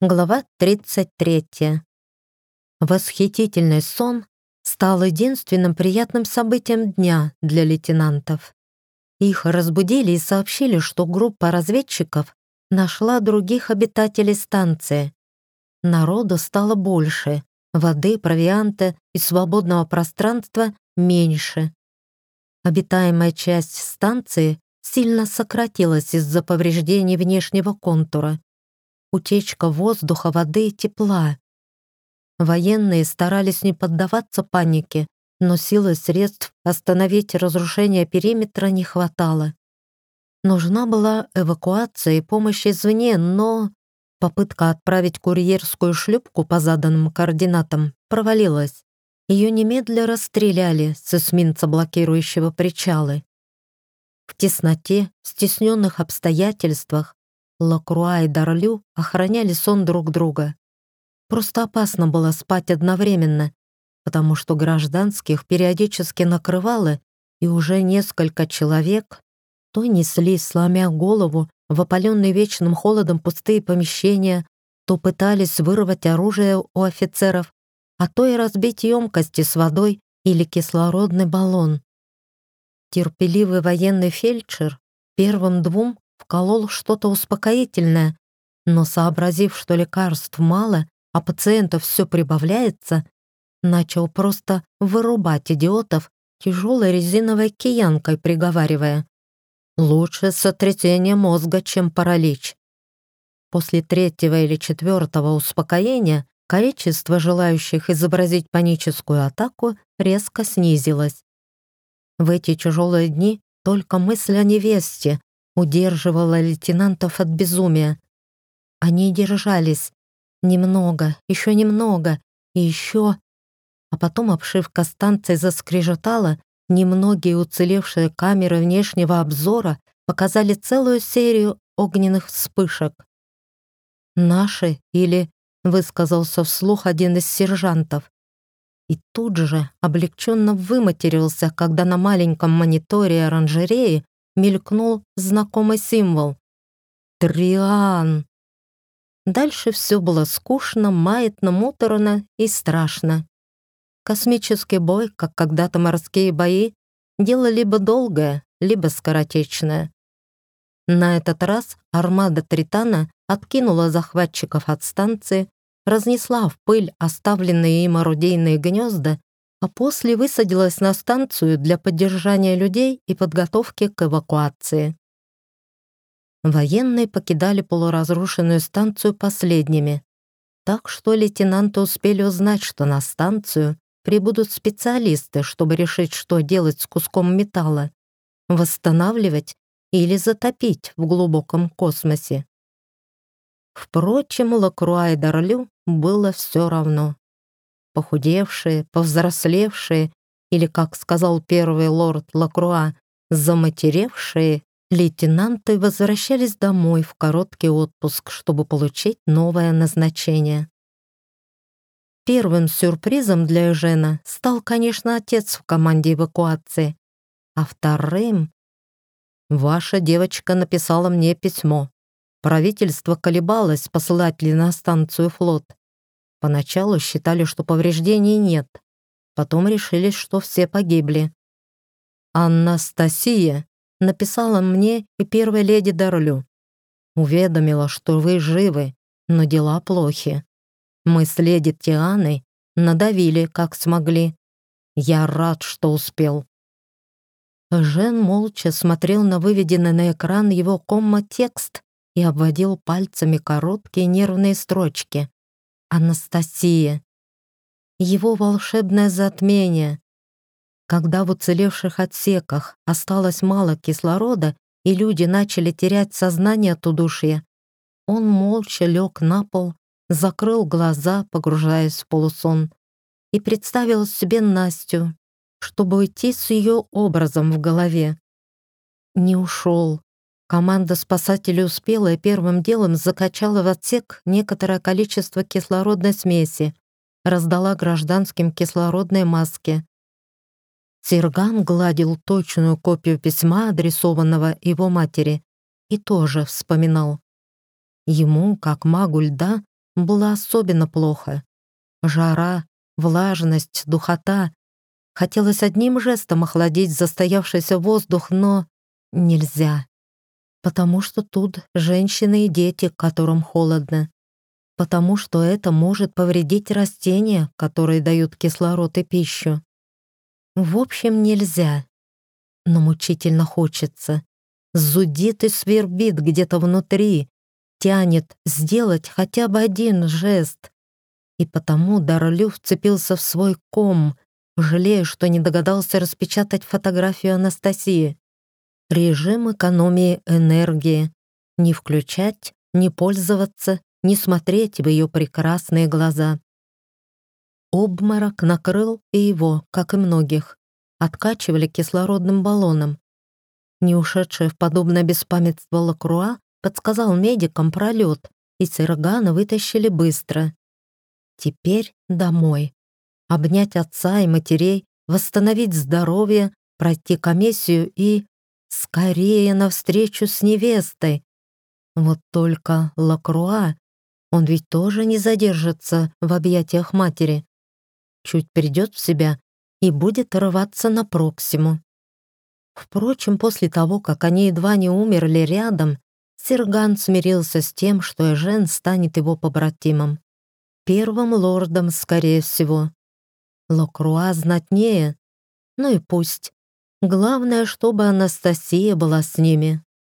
Глава 33. Восхитительный сон стал единственным приятным событием дня для лейтенантов. Их разбудили и сообщили, что группа разведчиков нашла других обитателей станции. Народу стало больше, воды, провианта и свободного пространства меньше. Обитаемая часть станции сильно сократилась из-за повреждений внешнего контура. Утечка воздуха, воды и тепла. Военные старались не поддаваться панике, но сил и средств остановить разрушение периметра не хватало. Нужна была эвакуация и помощь извне, но попытка отправить курьерскую шлюпку по заданным координатам провалилась. Ее немедля расстреляли с эсминца, блокирующего причалы. В тесноте, в стесненных обстоятельствах Лакруа и Дарлю охраняли сон друг друга. Просто опасно было спать одновременно, потому что гражданских периодически накрывало, и уже несколько человек то несли, сломя голову, в опаленные вечным холодом пустые помещения, то пытались вырвать оружие у офицеров, а то и разбить емкости с водой или кислородный баллон. Терпеливый военный фельдшер первым двум вколол что-то успокоительное, но, сообразив, что лекарств мало, а пациентов все прибавляется, начал просто вырубать идиотов тяжелой резиновой киянкой, приговаривая: «Лучше сотрясение мозга, чем паралич». После третьего или четвертого успокоения количество желающих изобразить паническую атаку резко снизилось. В эти тяжелые дни только мысль о невесте удерживала лейтенантов от безумия. Они держались. Немного, еще немного и еще. А потом обшивка станции заскрежетала, немногие уцелевшие камеры внешнего обзора показали целую серию огненных вспышек. «Наши» или высказался вслух один из сержантов. И тут же облегченно выматерился, когда на маленьком мониторе оранжереи мелькнул знакомый символ. «Триан». Дальше все было скучно, маятно, муторно и страшно. Космический бой, как когда-то морские бои, дело либо долгое, либо скоротечное. На этот раз армада Тритана откинула захватчиков от станции, разнесла в пыль оставленные им орудийные гнезда, а после высадилась на станцию для поддержания людей и подготовки к эвакуации. Военные покидали полуразрушенную станцию последними, так что лейтенанты успели узнать, что на станцию прибудут специалисты, чтобы решить, что делать с куском металла, восстанавливать или затопить в глубоком космосе. Впрочем, Лакруа и Дарлю было все равно. Похудевшие, повзрослевшие, или, как сказал первый лорд Лакруа, заматеревшие, лейтенанты возвращались домой в короткий отпуск, чтобы получить новое назначение. Первым сюрпризом для Эжена стал, конечно, отец в команде эвакуации, а вторым... «Ваша девочка написала мне письмо. Правительство колебалось, посылать ли на станцию флот. Поначалу считали, что повреждений нет, потом решили, что все погибли. Анастасия написала мне и первой леди Дарлю. Уведомила, что вы живы, но дела плохи. Мы с леди Тианой надавили, как смогли. Я рад, что успел». Жен молча смотрел на выведенный на экран его комма-текст и обводил пальцами короткие нервные строчки. «Анастасия». Его волшебное затмение. Когда в уцелевших отсеках осталось мало кислорода и люди начали терять сознание от удушья, он молча лег на пол, закрыл глаза, погружаясь в полусон, и представил себе Настю, чтобы уйти с ее образом в голове. Не ушел. Команда спасателей успела и первым делом закачала в отсек некоторое количество кислородной смеси, раздала гражданским кислородные маски. Серган гладил точную копию письма, адресованного его матери, и тоже вспоминал. Ему, как магу льда, было особенно плохо. Жара, влажность, духота. Хотелось одним жестом охладить застоявшийся воздух, но нельзя. Потому что тут женщины и дети, которым холодно. Потому что это может повредить растения, которые дают кислород и пищу. В общем, нельзя. Но мучительно хочется. Зудит и свербит где-то внутри, тянет сделать хотя бы один жест. И потому Дарлю вцепился в свой ком, жалея, что не догадался распечатать фотографию Анастасии. Режим экономии энергии. Не включать, не пользоваться, не смотреть в ее прекрасные глаза. Обморок накрыл и его, как и многих. Откачивали кислородным баллоном. Не ушедшая в подобное беспамятство Лакруа подсказал медикам про лед, и Сергана вытащили быстро. Теперь домой. Обнять отца и матерей, восстановить здоровье, пройти комиссию и скорее навстречу с невестой. Вот только Лакруа, он ведь тоже не задержится в объятиях матери. Чуть придет в себя и будет рваться на Проксиму. Впрочем, после того, как они едва не умерли рядом, Серган смирился с тем, что Эжен станет его побратимом. Первым лордом, скорее всего. Лакруа знатнее. Ну и пусть. Главное, чтобы Анастасия была с ними.